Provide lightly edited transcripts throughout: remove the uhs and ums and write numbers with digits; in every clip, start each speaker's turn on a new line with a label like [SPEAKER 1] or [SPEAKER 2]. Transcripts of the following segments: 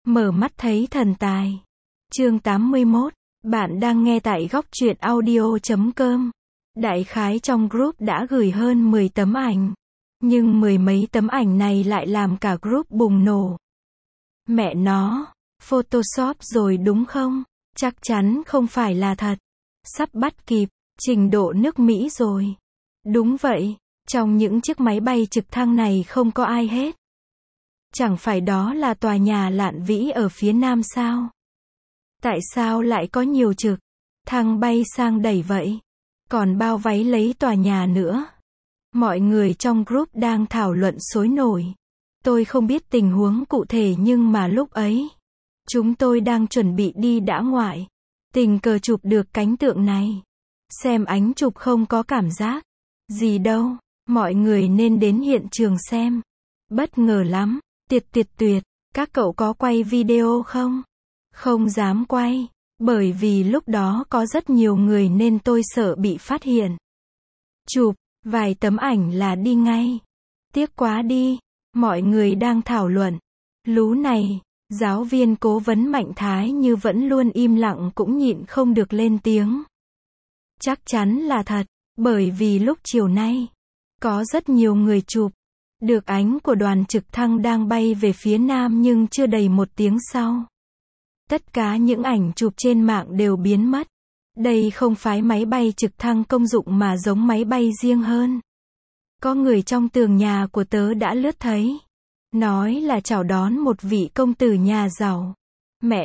[SPEAKER 1] Mở mắt thấy thần tài. Chương 81. Bạn đang nghe tại góc truyện audio.com. Đại khái trong group đã gửi hơn 10 tấm ảnh. Nhưng mười mấy tấm ảnh này lại làm cả group bùng nổ. Mẹ nó, Photoshop rồi đúng không? Chắc chắn không phải là thật. Sắp bắt kịp, trình độ nước Mỹ rồi. Đúng vậy, trong những chiếc máy bay trực thăng này không có ai hết. Chẳng phải đó là tòa nhà Lạn Vĩ ở phía nam sao? Tại sao lại có nhiều trực thăng bay sang đẩy vậy? Còn bao váy lấy tòa nhà nữa. Mọi người trong group đang thảo luận sôi nổi. Tôi không biết tình huống cụ thể nhưng mà lúc ấy, chúng tôi đang chuẩn bị đi dã ngoại. Tình cờ chụp được cảnh tượng này. Xem ảnh chụp không có cảm giác gì đâu. Mọi người nên đến hiện trường xem. Bất ngờ lắm. Tuyệt. Các cậu có quay video không? Không dám quay. Bởi vì lúc đó có rất nhiều người nên tôi sợ bị phát hiện. Chụp vài tấm ảnh là đi ngay. Tiếc quá đi. Mọi người đang thảo luận. Lú này, giáo viên cố vấn Mạnh Thái Như vẫn luôn im lặng cũng nhịn không được lên tiếng. Chắc chắn là thật, bởi vì lúc chiều nay, có rất nhiều người chụp được ảnh của đoàn trực thăng đang bay về phía nam nhưng chưa đầy một tiếng sau. Tất cả những ảnh chụp trên mạng đều biến mất. Đây không phải máy bay trực thăng công dụng mà giống máy bay riêng hơn. Có người trong tường nhà của tớ đã lướt thấy. Nói là chào đón một vị công tử nhà giàu. Mẹ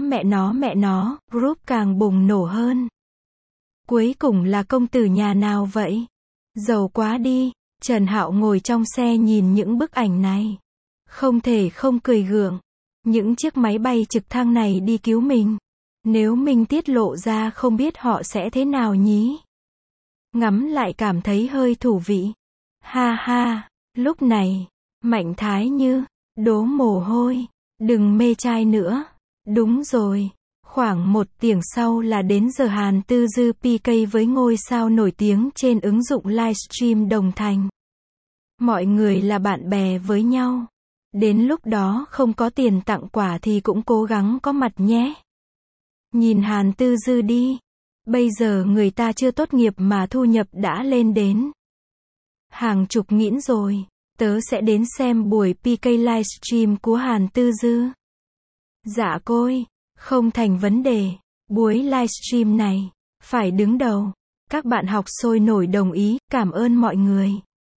[SPEAKER 1] nó, group càng bùng nổ hơn. Cuối cùng là công tử nhà nào vậy? Giàu quá đi. Trần Hạo ngồi trong xe nhìn những bức ảnh này. Không thể không cười gượng. Những chiếc máy bay trực thăng này đi cứu mình. Nếu mình tiết lộ ra không biết họ sẽ thế nào nhỉ? Ngắm lại cảm thấy hơi thú vị. Ha ha, lúc này, Mạnh Thái Như, đổ mồ hôi, đừng mê trai nữa. Đúng rồi, khoảng 1 tiếng sau là đến giờ Hàn Tư Dư PK với ngôi sao nổi tiếng trên ứng dụng livestream đồng thành. Mọi người là bạn bè với nhau. Đến lúc đó không có tiền tặng quà thì cũng cố gắng có mặt nhé. Nhìn Hàn Tư Dư đi. Bây giờ người ta chưa tốt nghiệp mà thu nhập đã lên đến hàng chục nghìn rồi. Tớ sẽ đến xem buổi PK livestream của Hàn Tư Dư. Dạ côi, không thành vấn đề. Buổi livestream này phải đứng đầu. Các bạn học sôi nổi đồng ý, cảm ơn mọi người.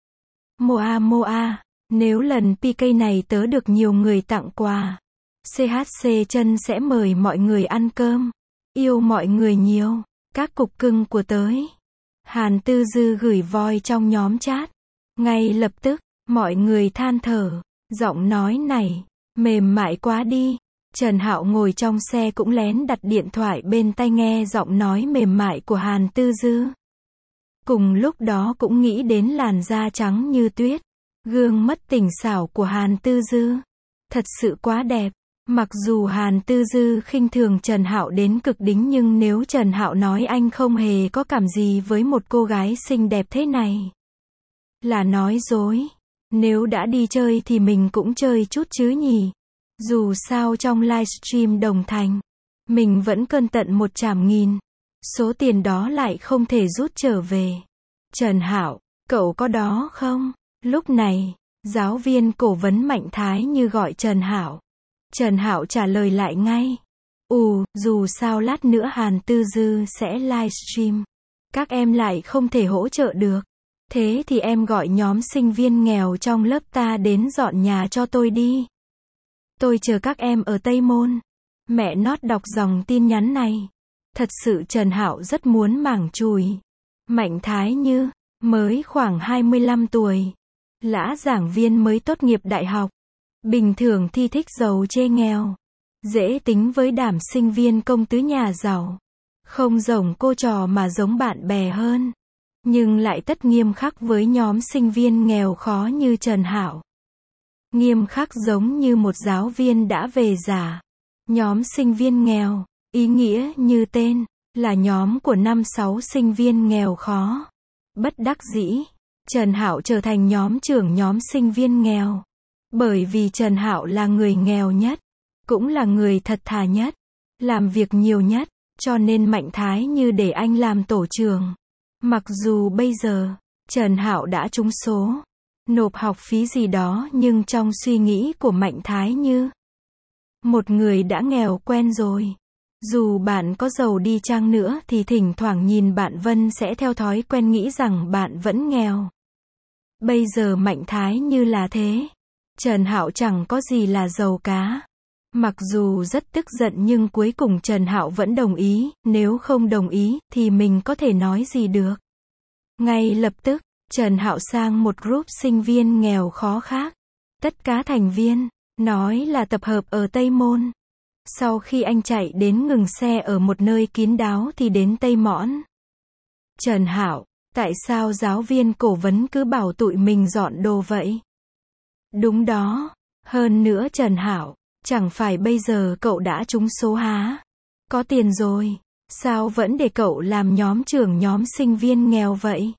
[SPEAKER 1] Moa, nếu lần PK này tớ được nhiều người tặng quà, CHC chân sẽ mời mọi người ăn cơm. Yêu mọi người nhiều. Các cục cưng của tới. Hàn Tư Dư gửi voi trong nhóm chat. Ngay lập tức, mọi người than thở. Giọng nói này, mềm mại quá đi. Trần Hạo ngồi trong xe cũng lén đặt điện thoại bên tai nghe giọng nói mềm mại của Hàn Tư Dư. Cùng lúc đó cũng nghĩ đến làn da trắng như tuyết, gương mắt tỉnh xảo của Hàn Tư Dư. Thật sự quá đẹp. Mặc dù Hàn Tư Dư khinh thường Trần Hạo đến cực đính nhưng nếu Trần Hạo nói anh không hề có cảm gì với một cô gái xinh đẹp thế này, là nói dối. Nếu đã đi chơi thì mình cũng chơi chút chứ nhỉ. Dù sao trong livestream đồng thành, mình vẫn cơn tận 100.000. Số tiền đó lại không thể rút trở về. Trần Hạo, cậu có đó không? Lúc này, giáo viên cố vấn Mạnh Thái Như gọi Trần Hạo. Trần Hạo trả lời lại ngay. Dù sao lát nữa Hàn Tư Dư sẽ livestream. Các em lại không thể hỗ trợ được. Thế thì em gọi nhóm sinh viên nghèo trong lớp ta đến dọn nhà cho tôi đi. Tôi chờ các em ở Tây Môn. Mẹ nót đọc dòng tin nhắn này. Thật sự Trần Hạo rất muốn mảng chùi. Mạnh Thái Như, mới khoảng 25 tuổi. Lã giảng viên mới tốt nghiệp đại học. Bình thường thi thích giàu chê nghèo. Dễ tính với đảm sinh viên công tứ nhà giàu. Không giống cô trò mà giống bạn bè hơn. Nhưng lại tất nghiêm khắc với nhóm sinh viên nghèo khó như Trần Hạo. Nghiêm khắc giống như một giáo viên đã về già. Nhóm sinh viên nghèo, ý nghĩa như tên, là nhóm của 5-6 sinh viên nghèo khó. Bất đắc dĩ, Trần Hạo trở thành nhóm trưởng nhóm sinh viên nghèo. Bởi vì Trần Hạo là người nghèo nhất. cũng là người thật thà nhất, làm việc nhiều nhất, cho nên Mạnh Thái Như để anh làm tổ trưởng. Mặc dù bây giờ, Trần Hạo đã trúng số, nộp học phí gì đó, nhưng trong suy nghĩ của Mạnh Thái Như, một người đã nghèo quen rồi. Dù bạn có giàu đi chăng nữa thì thỉnh thoảng nhìn bạn Vân sẽ theo thói quen nghĩ rằng bạn vẫn nghèo. Bây giờ Mạnh Thái Như là thế. Trần Hạo chẳng có gì là giàu cá. Mặc dù rất tức giận nhưng cuối cùng Trần Hạo vẫn đồng ý, nếu không đồng ý thì mình có thể nói gì được. Ngay lập tức, Trần Hạo sang một group sinh viên nghèo khó khác. Tất cả thành viên, nói là tập hợp ở Tây Môn. Sau khi anh chạy đến ngừng xe ở một nơi kín đáo thì đến Tây Mõn. Trần Hạo, tại sao giáo viên cổ vấn cứ bảo tụi mình dọn đồ vậy? Đúng đó. Hơn nữa Trần Hạo, chẳng phải bây giờ cậu đã trúng số há? Có tiền rồi, sao vẫn để cậu làm nhóm trưởng nhóm sinh viên nghèo vậy?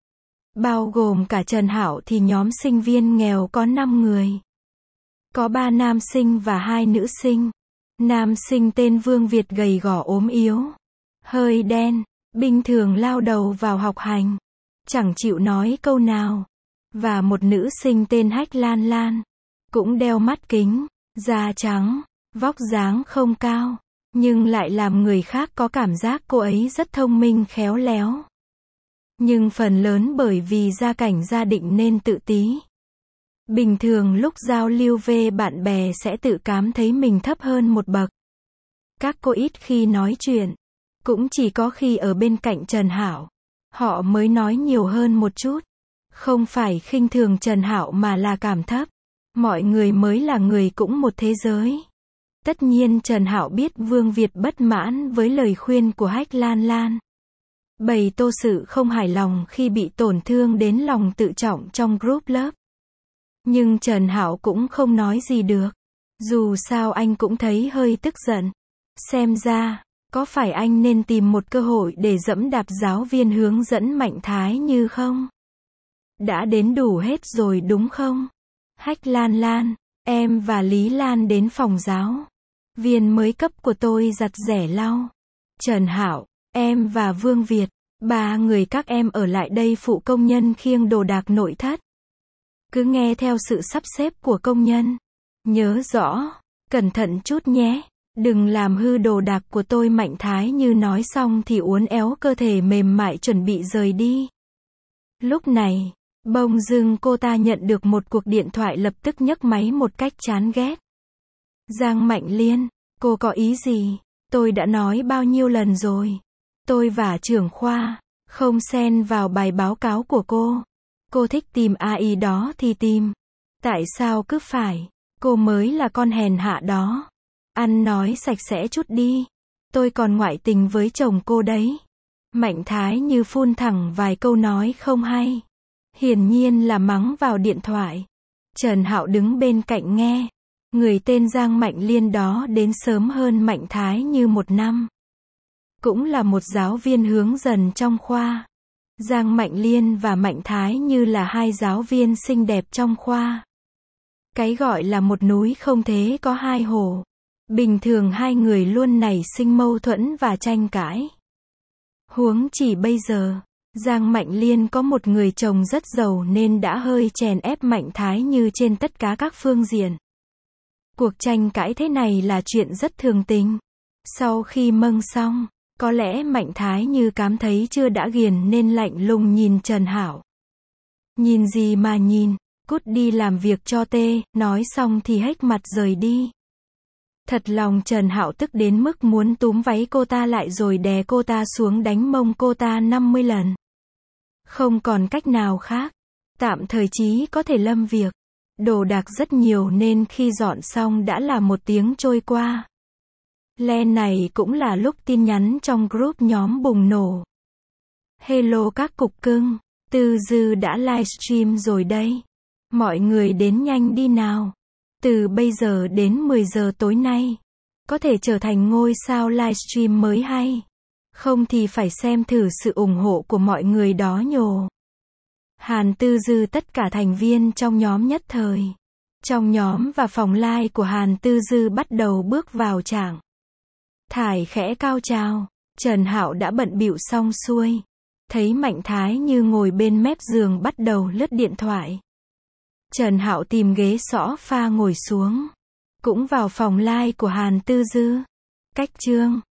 [SPEAKER 1] Bao gồm cả Trần Hạo thì nhóm sinh viên nghèo có 5 người. Có 3 nam sinh và 2 nữ sinh. Nam sinh tên Vương Việt gầy gò ốm yếu, hơi đen, bình thường lao đầu vào học hành, chẳng chịu nói câu nào. Và một nữ sinh tên Hách Lan Lan, cũng đeo mắt kính, da trắng, vóc dáng không cao, nhưng lại làm người khác có cảm giác cô ấy rất thông minh khéo léo. Nhưng phần lớn bởi vì gia cảnh gia đình nên tự tí. Bình thường lúc giao lưu với bạn bè sẽ tự cảm thấy mình thấp hơn một bậc. Các cô ít khi nói chuyện, cũng chỉ có khi ở bên cạnh Trần Hạo, họ mới nói nhiều hơn một chút. Không phải khinh thường Trần Hạo mà là cảm thấp. Mọi người mới là người cũng một thế giới. Tất nhiên Trần Hạo biết Vương Việt bất mãn với lời khuyên của Hách Lan Lan. Bày tô sự không hài lòng khi bị tổn thương đến lòng tự trọng trong group lớp. Nhưng Trần Hạo cũng không nói gì được. Dù sao anh cũng thấy hơi tức giận. Xem ra, có phải anh nên tìm một cơ hội để giẫm đạp giáo viên hướng dẫn Mạnh Thái Như không? Đã đến đủ hết rồi đúng không? Hách Lan Lan, em và Lý Lan đến phòng giáo viên mới cấp của tôi giặt rẻ lau. Trần Hạo, em và Vương Việt, 3 người các em ở lại đây phụ công nhân khiêng đồ đạc nội thất. Cứ nghe theo sự sắp xếp của công nhân. Nhớ rõ, cẩn thận chút nhé. Đừng làm hư đồ đạc của tôi. Mạnh Thái Như nói xong thì uốn éo cơ thể mềm mại chuẩn bị rời đi. Lúc này, bỗng dưng cô ta nhận được một cuộc điện thoại, lập tức nhấc máy một cách chán ghét. Giang Mạnh Liên, cô có ý gì? Tôi đã nói bao nhiêu lần rồi. Tôi và trưởng khoa không xen vào bài báo cáo của cô. Cô thích tìm AI đó thì tìm. Tại sao cứ phải? Cô mới là con hèn hạ đó. Ăn nói sạch sẽ chút đi. Tôi còn ngoại tình với chồng cô đấy. Mạnh Thái Như phun thẳng vài câu nói không hay. Hiển nhiên là mắng vào điện thoại. Trần Hạo đứng bên cạnh nghe. Người tên Giang Mạnh Liên đó đến sớm hơn Mạnh Thái Như 1 năm. Cũng là một giáo viên hướng dẫn trong khoa. Giang Mạnh Liên và Mạnh Thái Như là 2 giáo viên xinh đẹp trong khoa. Cái gọi là một núi không thế có 2 hồ. Bình thường 2 người luôn nảy sinh mâu thuẫn và tranh cãi. Huống chỉ bây giờ, Giang Mạnh Liên có một người chồng rất giàu nên đã hơi chèn ép Mạnh Thái Như trên tất cả các phương diện. Cuộc tranh cãi thế này là chuyện rất thường tình. Sau khi mâng xong, có lẽ Mạnh Thái Như cảm thấy chưa đã ghiền nên lạnh lùng nhìn Trần Hạo. Nhìn gì mà nhìn, cút đi làm việc cho tê, nói xong thì hếch mặt rời đi. Thật lòng Trần Hạo tức đến mức muốn túm váy cô ta lại rồi đè cô ta xuống đánh mông cô ta 50 lần. Không còn cách nào khác. Tạm thời chí có thể lâm việc. Đồ đạc rất nhiều nên khi dọn xong đã là 1 tiếng trôi qua. Len này cũng là lúc tin nhắn trong group nhóm bùng nổ. Hello các cục cưng, Tư Dư đã livestream rồi đây. Mọi người đến nhanh đi nào. Từ bây giờ đến 10 giờ tối nay, có thể trở thành ngôi sao livestream mới hay. Không thì phải xem thử sự ủng hộ của mọi người đó nhồ. Hàn Tư Dư tất cả thành viên trong nhóm nhất thời Trong nhóm và phòng live của Hàn Tư Dư bắt đầu bước vào trạng thái khẽ cao trào. Trần Hạo đã bận bịu xong xuôi. Thấy Mạnh Thái Như ngồi bên mép giường bắt đầu lướt điện thoại. Trần Hạo tìm ghế sofa ngồi xuống. Cũng vào phòng live của Hàn Tư Dư. Cách chương